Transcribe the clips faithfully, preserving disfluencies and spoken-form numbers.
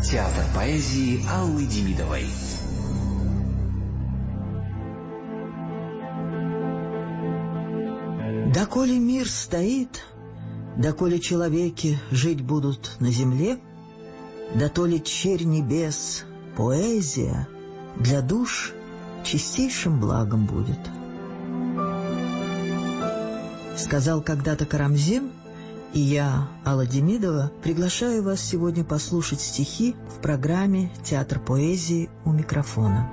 Театр поэзии Аллы Демидовой. Доколе мир стоит, доколе человеки жить будут на земле, дотоле черь небес, поэзия для душ чистейшим благом будет. Сказал когда-то Карамзин, и я, Алла Демидова, приглашаю вас сегодня послушать стихи в программе «Театр поэзии» у микрофона.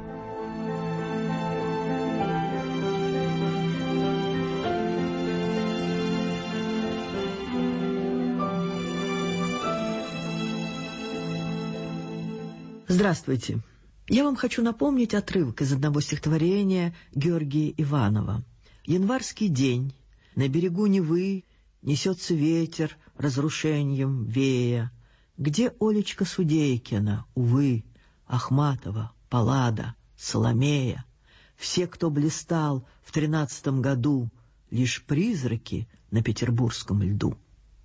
Здравствуйте. Я вам хочу напомнить отрывок из одного стихотворения Георгия Иванова. «Январский день, на берегу Невы несется ветер разрушением вея. Где Олечка Судейкина, увы, Ахматова, Паллада, Соломея? Все, кто блистал в тринадцатом году, лишь призраки на петербургском льду».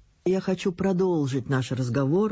Я хочу продолжить наш разговор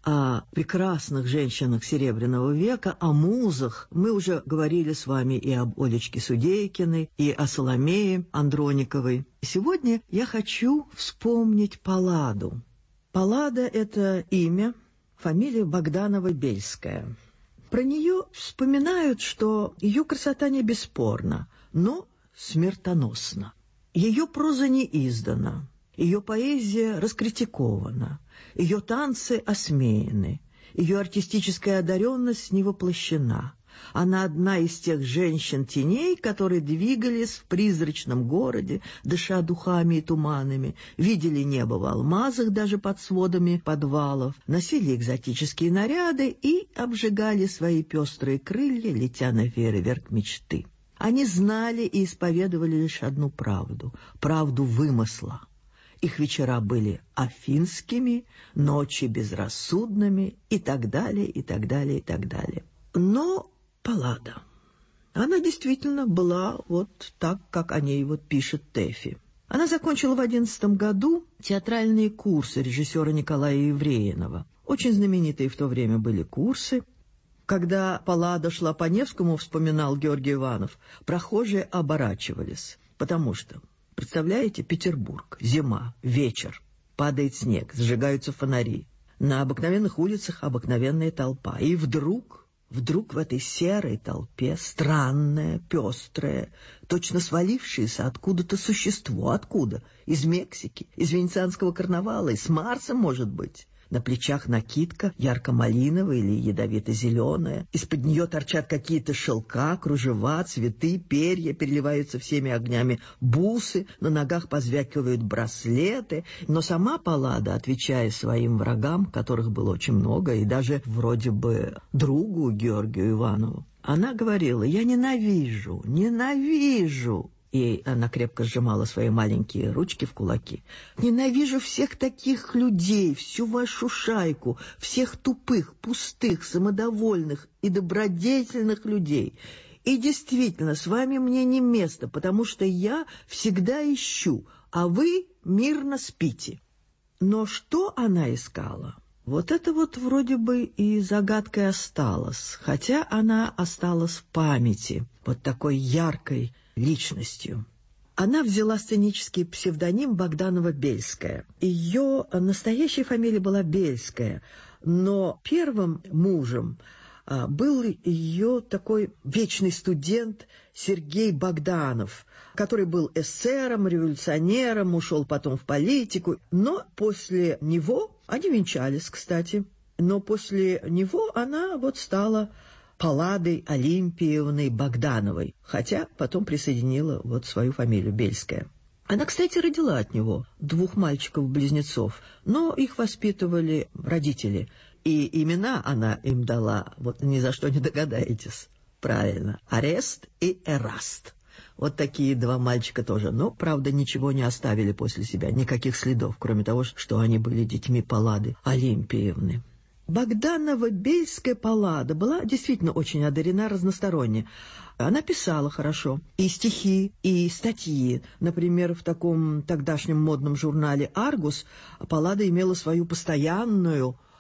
о прекрасных женщинах Серебряного века, о музах. Мы уже говорили с вами и об Олечке Судейкиной, и о Соломее Андрониковой. Сегодня я хочу вспомнить Палладу. Паллада — это имя, фамилия Богданова-Бельская. Про нее вспоминают, что ее красота не бесспорна, но смертоносна. Ее проза не издана. Ее поэзия раскритикована, ее танцы осмеяны, ее артистическая одаренность не воплощена. Она одна из тех женщин-теней, которые двигались в призрачном городе, дыша духами и туманами, видели небо в алмазах даже под сводами подвалов, носили экзотические наряды и обжигали свои пестрые крылья, летя на фейерверк мечты. Они знали и исповедовали лишь одну правду — правду вымысла. Их вечера были афинскими, ночи безрассудными и так далее, и так далее, и так далее. Но Паллада, она действительно была вот так, как о ней вот пишет Тэфи. Она закончила в одиннадцатом году театральные курсы режиссера Николая Евреинова. Очень знаменитые в то время были курсы. Когда Паллада шла по Невскому, вспоминал Георгий Иванов, прохожие оборачивались, потому что... Представляете, Петербург, зима, вечер, падает снег, зажигаются фонари. На обыкновенных улицах обыкновенная толпа. И вдруг, вдруг в этой серой толпе странное, пестрое, точно свалившееся откуда-то существо. Откуда? Из Мексики, из венецианского карнавала, из Марса, может быть. На плечах накидка ярко-малиновая или ядовито-зеленая. Из-под нее торчат какие-то шелка, кружева, цветы, перья, переливаются всеми огнями бусы, на ногах позвякивают браслеты. Но сама Паллада, отвечая своим врагам, которых было очень много, и даже вроде бы другу Георгию Иванову, она говорила: «Я ненавижу, ненавижу». И она крепко сжимала свои маленькие ручки в кулаки. «Ненавижу всех таких людей, всю вашу шайку, всех тупых, пустых, самодовольных и добродетельных людей. И действительно, с вами мне не место, потому что я всегда ищу, а вы мирно спите». Но что она искала? Вот это вот вроде бы и загадкой осталось, хотя она осталась в памяти вот такой яркой личностью. Она взяла сценический псевдоним Богданова-Бельская. Ее настоящая фамилия была Бельская, но первым мужем был ее такой вечный студент Сергей Богданов, который был эсером, революционером, ушел потом в политику. Но после него, они венчались, кстати, но после него она вот стала Палладой Олимпиевной Богдановой, хотя потом присоединила вот свою фамилию Бельская. Она, кстати, родила от него двух мальчиков-близнецов, но их воспитывали родители, и имена она им дала, вот ни за что не догадаетесь. Правильно, Орест и Эраст. Вот такие два мальчика тоже, но, правда, ничего не оставили после себя, никаких следов, кроме того, что они были детьми Паллады Олимпиевны. Богданова-Бельская Паллада была действительно очень одарена разносторонне. Она писала хорошо и стихи, и статьи. Например, в таком тогдашнем модном журнале «Аргус» Паллада имела свою постоянную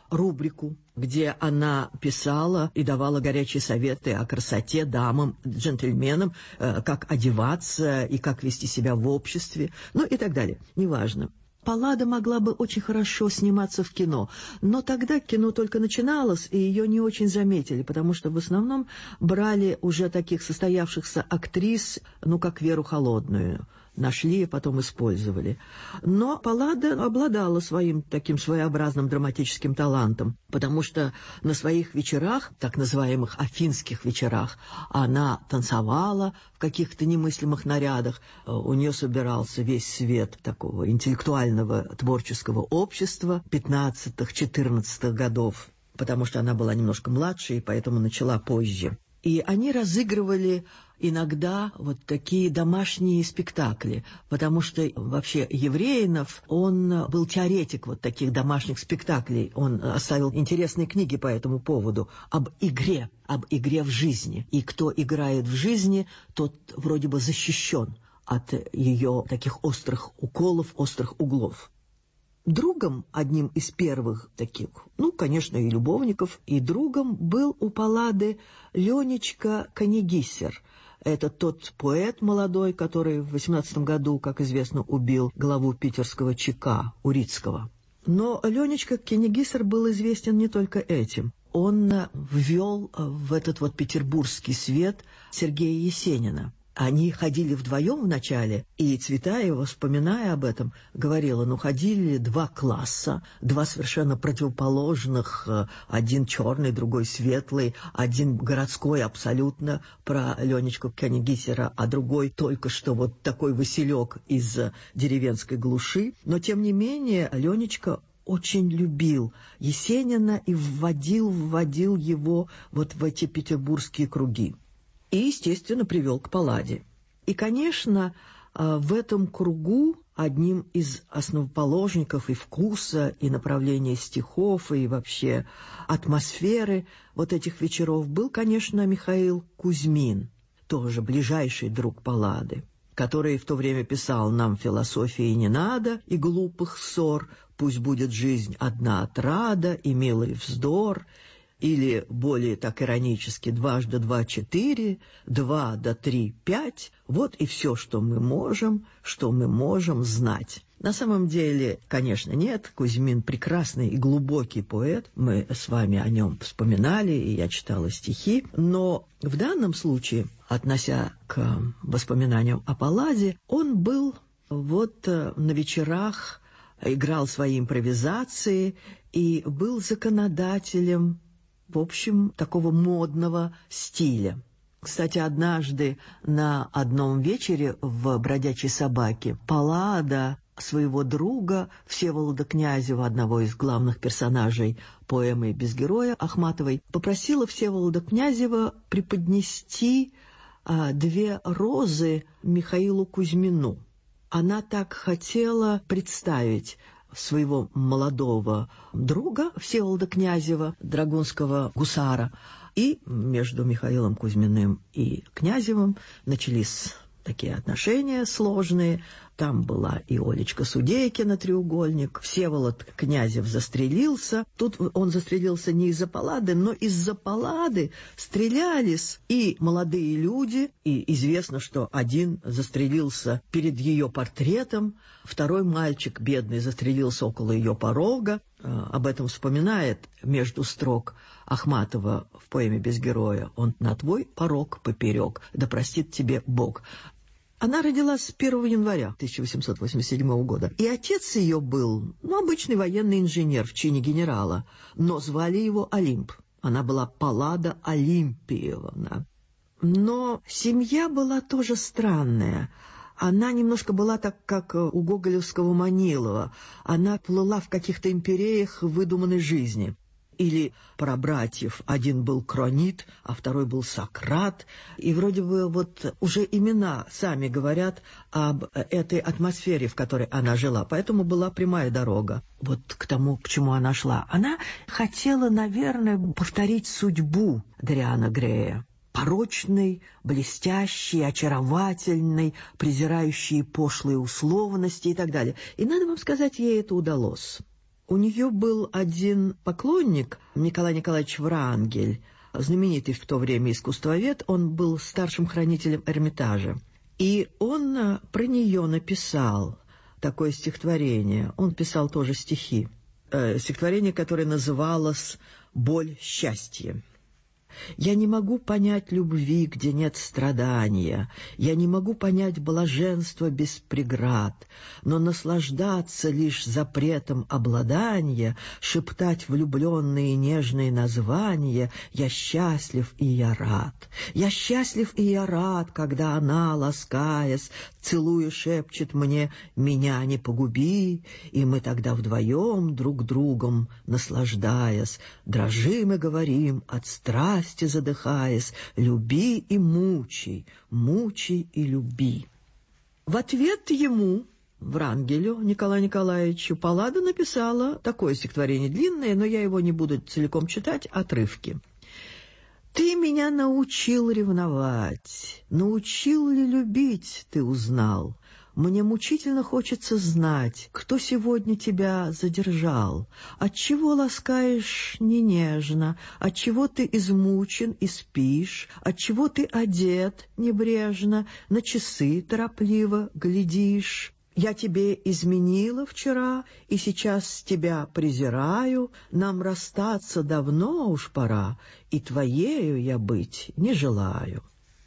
рубрику, где она писала и давала горячие советы о красоте дамам, джентльменам, как одеваться и как вести себя в обществе, ну и так далее. Неважно. Паллада могла бы очень хорошо сниматься в кино, но тогда кино только начиналось, и ее не очень заметили, потому что в основном брали уже таких состоявшихся актрис, ну, как Веру Холодную. Нашли и потом использовали. Но Паллада обладала своим таким своеобразным драматическим талантом, потому что на своих вечерах, так называемых афинских вечерах, она танцевала в каких-то немыслимых нарядах. У нее собирался весь свет такого интеллектуального творческого общества пятнадцатых-четырнадцатых годов, потому что она была немножко младше и поэтому начала позже. И они разыгрывали иногда вот такие домашние спектакли, потому что вообще Евреинов, он был теоретик вот таких домашних спектаклей. Он оставил интересные книги по этому поводу об игре, об игре в жизни. И кто играет в жизни, тот вроде бы защищен от ее таких острых уколов, острых углов. Другом, одним из первых таких, ну, конечно, и любовников, и другом был у Паллады Ленечка Канегиссер. Это тот поэт молодой, который в восемнадцатом году, как известно, убил главу питерского ЧК Урицкого. Но Ленечка Канегиссер был известен не только этим. Он ввел в этот вот петербургский свет Сергея Есенина. Они ходили вдвоем вначале, и Цветаева, вспоминая об этом, говорила, ну, ходили два класса, два совершенно противоположных, один черный, другой светлый, один городской абсолютно про Ленечку Канегиссера, а другой только что вот такой василек из деревенской глуши. Но, тем не менее, Ленечка очень любил Есенина и вводил, вводил его вот в эти петербургские круги. И, естественно, привел к Палладе. И, конечно, в этом кругу одним из основоположников и вкуса, и направления стихов, и вообще атмосферы вот этих вечеров был, конечно, Михаил Кузьмин, тоже ближайший друг Паллады, который в то время писал «Нам философии не надо, и глупых ссор, пусть будет жизнь одна отрада, и милый вздор». Или, более так иронически, дважды два — четыре, два до три — пять. Вот и все, что мы можем, что мы можем знать. На самом деле, конечно, нет. Кузьмин прекрасный и глубокий поэт. Мы с вами о нем вспоминали, и я читала стихи. Но в данном случае, относя к воспоминаниям о Палладе, он был вот на вечерах, играл свои импровизации и был законодателем, в общем, такого модного стиля. Кстати, однажды на одном вечере в «Бродячей собаке» Паллада своего друга Всеволода Князева, одного из главных персонажей поэмы «Без героя» Ахматовой, попросила Всеволода Князева преподнести а, две розы Михаилу Кузьмину. Она так хотела представить своего молодого друга Всеволода Князева, драгунского гусара. И между Михаилом Кузьминым и Князевым начались такие отношения сложные. Там была и Олечка Судейкина, треугольник. Всеволод Князев застрелился. Тут он застрелился не из-за Паллады, но из-за Паллады стрелялись и молодые люди. И известно, что один застрелился перед ее портретом, второй мальчик, бедный, застрелился около ее порога. Об этом вспоминает между строк Ахматова в поэме «Без героя». Он на твой порог поперек, да простит тебе Бог. Она родилась первого января тысяча восемьсот восемьдесят седьмого года. И отец ее был, ну, обычный военный инженер в чине генерала, но звали его Олимп. Она была Паллада Олимпиевна. Но семья была тоже странная. Она немножко была так, как у гоголевского Манилова. Она плыла в каких-то империях выдуманной жизни. Или про братьев. Один был Кронит, а второй был Сократ. И вроде бы вот уже имена сами говорят об этой атмосфере, в которой она жила. Поэтому была прямая дорога вот к тому, к чему она шла. Она хотела, наверное, повторить судьбу Дориана Грея. Порочный, блестящий, очаровательный, презирающий пошлые условности и так далее. И надо вам сказать, ей это удалось. У нее был один поклонник, Николай Николаевич Врангель, знаменитый в то время искусствовед, он был старшим хранителем Эрмитажа. И он про нее написал такое стихотворение. Он писал тоже стихи. Э, стихотворение, которое называлось «Боль счастья». «Я не могу понять любви, где нет страдания, я не могу понять блаженства без преград, но наслаждаться лишь запретом обладания, шептать влюбленные нежные названия «Я счастлив и я рад». Я счастлив и я рад, когда она, ласкаясь, целуя, шепчет мне «Меня не погуби», и мы тогда вдвоем друг другом, наслаждаясь, дрожим и говорим от страсти, задыхаясь, люби и мучай, мучай и люби. В ответ ему, Врангелю Николаю Николаевичу, Паллада написала такое стихотворение длинное, но я его не буду целиком читать, отрывки. «Ты меня научил ревновать, научил ли любить, ты узнал. Мне мучительно хочется знать, кто сегодня тебя задержал. Отчего ласкаешь не нежно, отчего ты измучен и спишь, отчего ты одет небрежно, на часы торопливо глядишь. Я тебе изменила вчера, и сейчас тебя презираю, нам расстаться давно уж пора, и твоею я быть не желаю».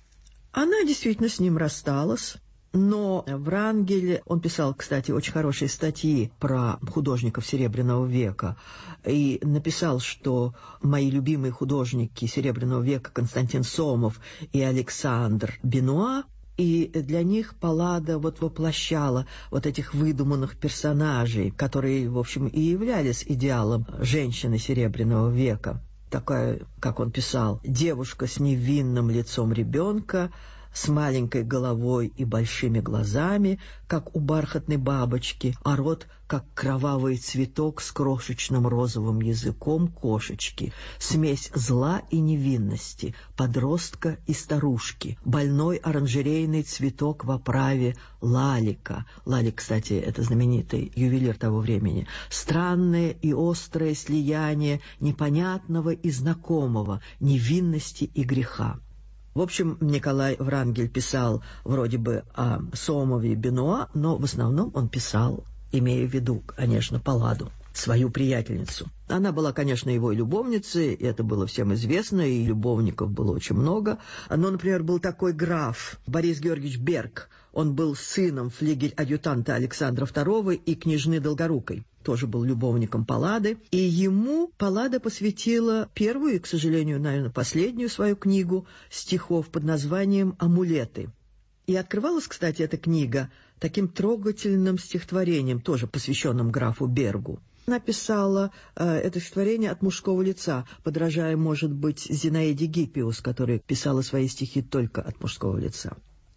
Она действительно с ним рассталась. Но Врангель, он писал, кстати, очень хорошие статьи про художников Серебряного века, и написал, что мои любимые художники Серебряного века Константин Сомов и Александр Бенуа, и для них Паллада вот воплощала вот этих выдуманных персонажей, которые, в общем, и являлись идеалом женщины Серебряного века. Такая, как он писал, девушка с невинным лицом ребенка, с маленькой головой и большими глазами, как у бархатной бабочки, а рот, как кровавый цветок с крошечным розовым языком кошечки, смесь зла и невинности, подростка и старушки, больной оранжерейный цветок в оправе лалика. Лалик, кстати, это знаменитый ювелир того времени. Странное и острое слияние непонятного и знакомого, невинности и греха. В общем, Николай Врангель писал вроде бы о Сомове и Бенуа, но в основном он писал, имея в виду, конечно, Палладу, свою приятельницу. Она была, конечно, его и любовницей, и это было всем известно, и любовников было очень много. Но, например, был такой граф Борис Георгиевич Берг. Он был сыном флигель-адъютанта Александра второго и княжны Долгорукой. Тоже был любовником Паллады. И ему Паллада посвятила первую и, к сожалению, наверное, последнюю свою книгу стихов под названием «Амулеты». И открывалась, кстати, эта книга таким трогательным стихотворением, тоже посвященным графу Бергу. Написала э, это стихотворение от мужского лица, подражая, может быть, Зинаиде Гиппиус, которая писала свои стихи только от мужского лица.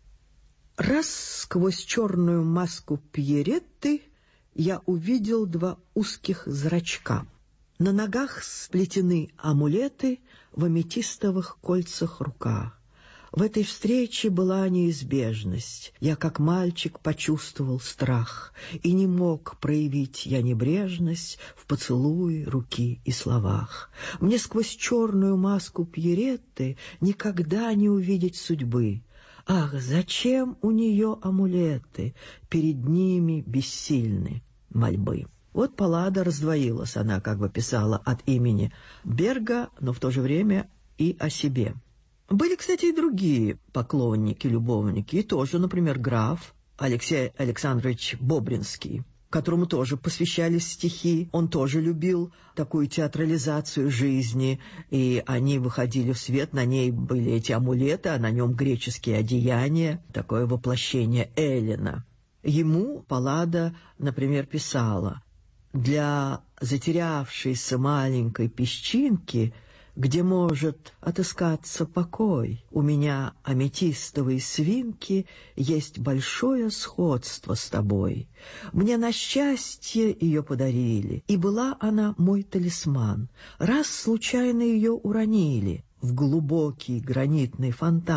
«Раз сквозь черную маску Пьеретты я увидел два узких зрачка. На ногах сплетены амулеты в аметистовых кольцах рука. В этой встрече была неизбежность. Я, как мальчик, почувствовал страх, и не мог проявить я небрежность в поцелуе, руки и словах. Мне сквозь черную маску Пьеретты никогда не увидеть судьбы. Ах, зачем у нее амулеты? Перед ними бессильны мольбы». Вот Паллада раздвоилась, она как бы писала от имени Берга, но в то же время и о себе. Были, кстати, и другие поклонники, любовники, и тоже, например, граф Алексей Александрович Бобринский, которому тоже посвящались стихи. Он тоже любил такую театрализацию жизни, и они выходили в свет, на ней были эти амулеты, а на нем греческие одеяния, такое воплощение Эллина. Ему Паллада, например, писала: «Для затерявшейся маленькой песчинки, где может отыскаться покой, у меня аметистовые свинки, есть большое сходство с тобой. Мне на счастье ее подарили, и была она мой талисман. Раз случайно ее уронили в глубокий гранитный фонтан,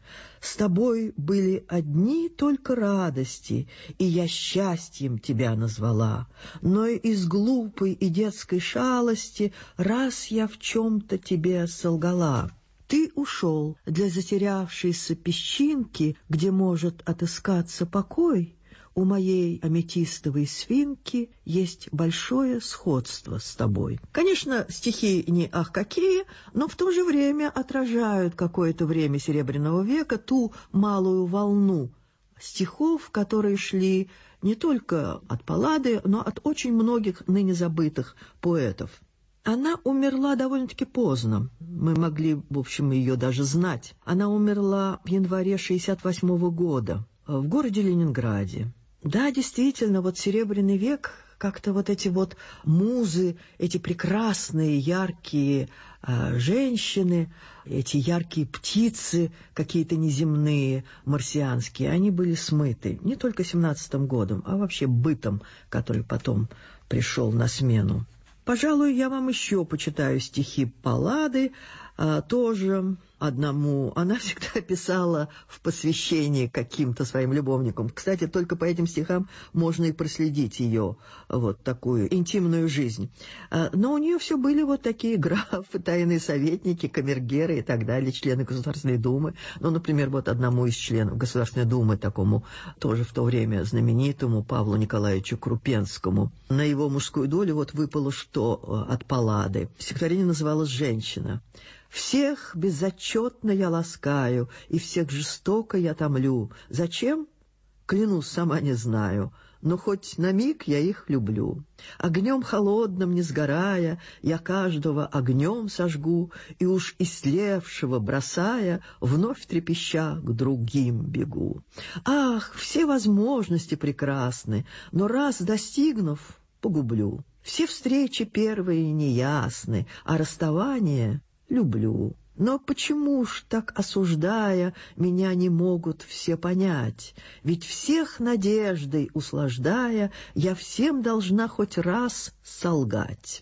С тобой были одни только радости, и я счастьем тебя назвала. Но из глупой и детской шалости раз я в чем-то тебе солгала. Ты ушел для затерявшейся песчинки, где может отыскаться покой. У моей аметистовой свинки есть большое сходство с тобой. Конечно, стихи не ах какие, но в то же время отражают какое-то время Серебряного века, ту малую волну стихов, которые шли не только от Паллады, но от очень многих ныне забытых поэтов. Она умерла довольно-таки поздно. Мы могли, в общем, ее даже знать. Она умерла в январе шестьдесят восьмого года в городе Ленинграде. Да, действительно, вот Серебряный век, как-то вот эти вот музы, эти прекрасные, яркие э, женщины, эти яркие птицы, какие-то неземные, марсианские, они были смыты не только семнадцатым годом, а вообще бытом, который потом пришел на смену. Пожалуй, я вам еще почитаю стихи Паллады, а, тоже одному. Она всегда писала в посвящении каким-то своим любовникам. Кстати, только по этим стихам можно и проследить ее вот такую интимную жизнь. А, но у нее все были вот такие графы, тайные советники, камергеры и так далее, члены Государственной Думы. Ну, например, вот одному из членов Государственной Думы, такому тоже в то время знаменитому Павлу Николаевичу Крупенскому, на его мужскую долю вот выпало что от Паллады. Стихотворение называлось «Женщина». «Всех безотчетно я ласкаю, и всех жестоко я томлю. Зачем? Клянусь, сама не знаю, но хоть на миг я их люблю. Огнем холодным не сгорая, я каждого огнем сожгу, и уж истлевшего бросая, вновь трепеща к другим бегу. Ах, все возможности прекрасны, но раз достигнув, погублю. Все встречи первые неясны, а расставание люблю. Но почему ж, так осуждая, меня не могут все понять? Ведь всех надеждой услаждая, я всем должна хоть раз солгать».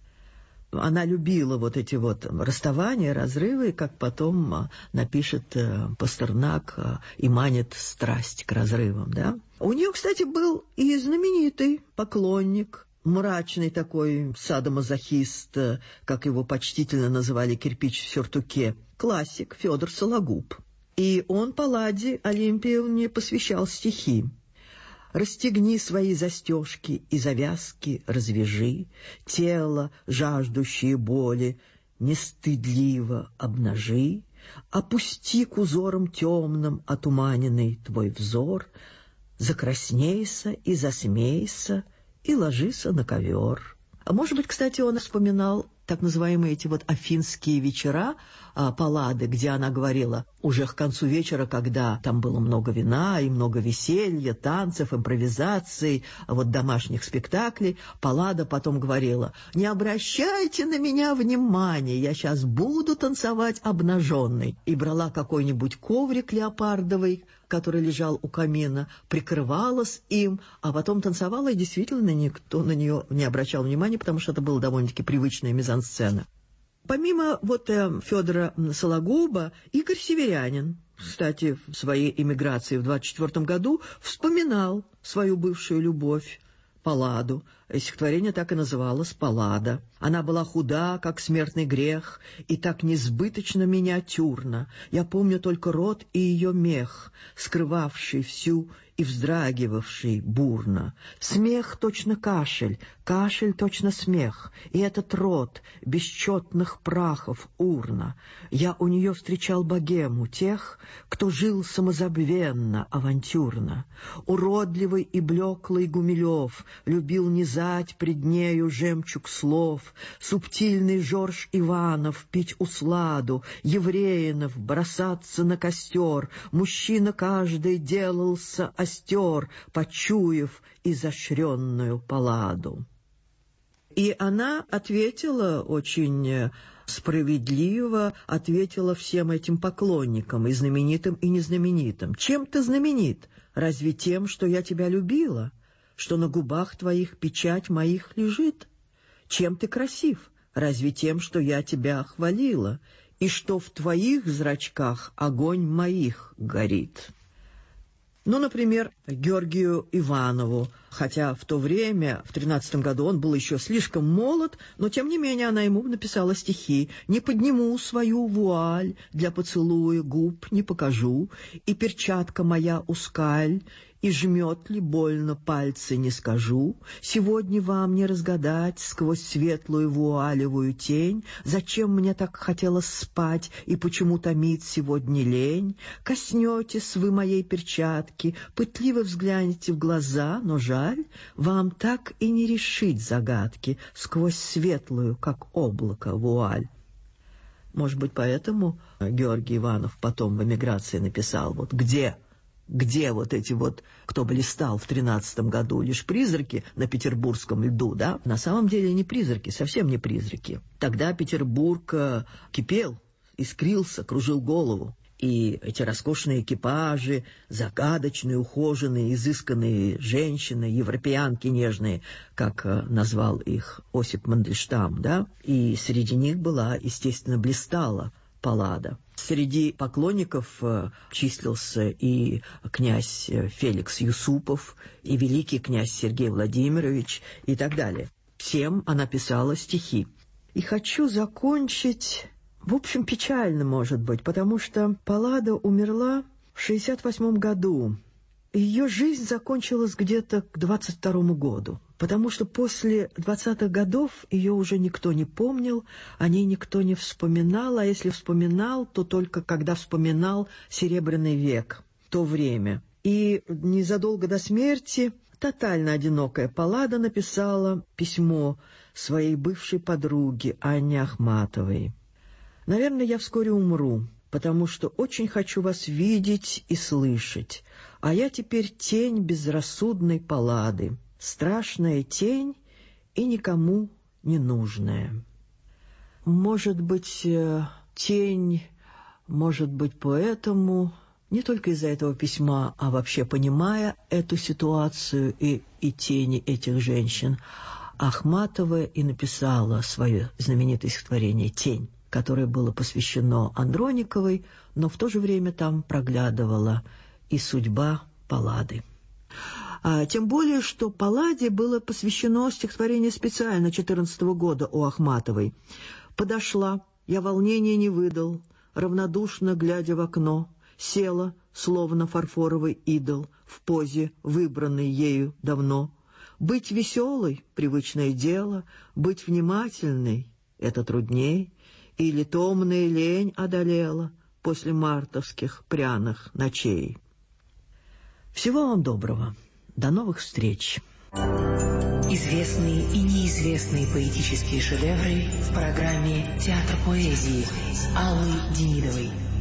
Она любила вот эти вот расставания, разрывы, как потом напишет Пастернак, и манит страсть к разрывам, да? У нее, кстати, был и знаменитый поклонник, мрачный такой садомазохист, как его почтительно называли кирпич в сюртуке, классик Федор Сологуб. И он Палладе Олимпиевне посвящал стихи. «Расстегни свои застежки и завязки развяжи, тело, жаждущее боли, нестыдливо обнажи, опусти к узорам темным отуманенный твой взор, закраснейся и засмейся, и ложится на ковер». А может быть, кстати, он вспоминал так называемые эти вот афинские вечера а, Паллады, где она говорила уже к концу вечера, когда там было много вина и много веселья, танцев, импровизаций, вот домашних спектаклей. Паллада потом говорила: «Не обращайте на меня внимания, я сейчас буду танцевать обнаженной». И брала какой-нибудь коврик леопардовый, который лежал у камина, прикрывалась им, а потом танцевала, и действительно никто на нее не обращал внимания, потому что это была довольно-таки привычная мизансцена. Помимо вот э, Федора Сологуба, Игорь Северянин, кстати, в своей эмиграции в двадцать четвёртом году вспоминал свою бывшую любовь Палладу. Стихотворение так и называлось «Паллада». Она была худа, как смертный грех, и так несбыточно миниатюрна. Я помню только рот и ее мех, скрывавший всю и вздрагивавший бурно. Смех точно кашель, кашель точно смех, и этот рот бесчетных прахов урна. Я у нее встречал богему, тех, кто жил самозабвенно, авантюрно. Уродливый и блеклый Гумилев любил низать пред нею жемчуг слов, субтильный Жорж Иванов пить усладу, Евреинов бросаться на костер, мужчина каждый делался остер, почуяв изощренную Палладу. И она ответила очень справедливо, ответила всем этим поклонникам, и знаменитым, и незнаменитым. «Чем ты знаменит? Разве тем, что я тебя любила? Что на губах твоих печать моих лежит? Чем ты красив? Разве тем, что я тебя хвалила? и что в твоих зрачках огонь моих горит. Ну, например, Георгию Иванову, хотя в то время, в тринадцатом году, он был еще слишком молод, но, тем не менее, она ему написала стихи: «Не подниму свою вуаль, для поцелуя губ не покажу, и перчатка моя ускаль, и жмет ли больно пальцы не скажу. Сегодня вам не разгадать сквозь светлую вуалевую тень, зачем мне так хотелось спать и почему томит сегодня лень. Коснетесь вы моей перчатки, пытливо взглянете в глаза, но жаль, вам так и не решить загадки сквозь светлую, как облако, вуаль». Может быть, поэтому Георгий Иванов потом в эмиграции написал: вот где... Где вот эти вот, кто блистал в тринадцатом году, лишь призраки на петербургском льду, да? На самом деле не призраки, совсем не призраки. Тогда Петербург кипел, искрился, кружил голову. И эти роскошные экипажи, загадочные, ухоженные, изысканные женщины, европеянки нежные, как назвал их Осип Мандельштам, да? И среди них была, естественно, блистала Паллада. Среди поклонников э, числился и князь Феликс Юсупов, и великий князь Сергей Владимирович, и так далее. Всем она писала стихи. И хочу закончить, в общем, печально, может быть, потому что Паллада умерла в шестьдесят восьмом году. Ее жизнь закончилась где-то к двадцать второму году, потому что после двадцатых годов ее уже никто не помнил, о ней никто не вспоминал, а если вспоминал, то только когда вспоминал Серебряный век, то время. И незадолго до смерти тотально одинокая Паллада написала письмо своей бывшей подруге Анне Ахматовой. «Наверное, я вскоре умру, потому что очень хочу вас видеть и слышать. А я теперь тень безрассудной Паллады, страшная тень и никому не нужная». Может быть, тень, может быть, поэтому, не только из-за этого письма, а вообще понимая эту ситуацию и, и тени этих женщин, Ахматова и написала свое знаменитое стихотворение «Тень», которое было посвящено Андрониковой, но в то же время там проглядывала и судьба Паллады. А, тем более, что Палладе было посвящено стихотворение специально четырнадцатого года у Ахматовой. «Подошла, я волнения не выдал, равнодушно глядя в окно, села, словно фарфоровый идол, в позе, выбранной ею давно. Быть веселой — привычное дело, быть внимательной — это трудней, или томная лень одолела после мартовских пряных ночей». Всего вам доброго. До новых встреч. Известные и неизвестные поэтические шедевры в программе «Театр поэзии» Аллы Демидовой.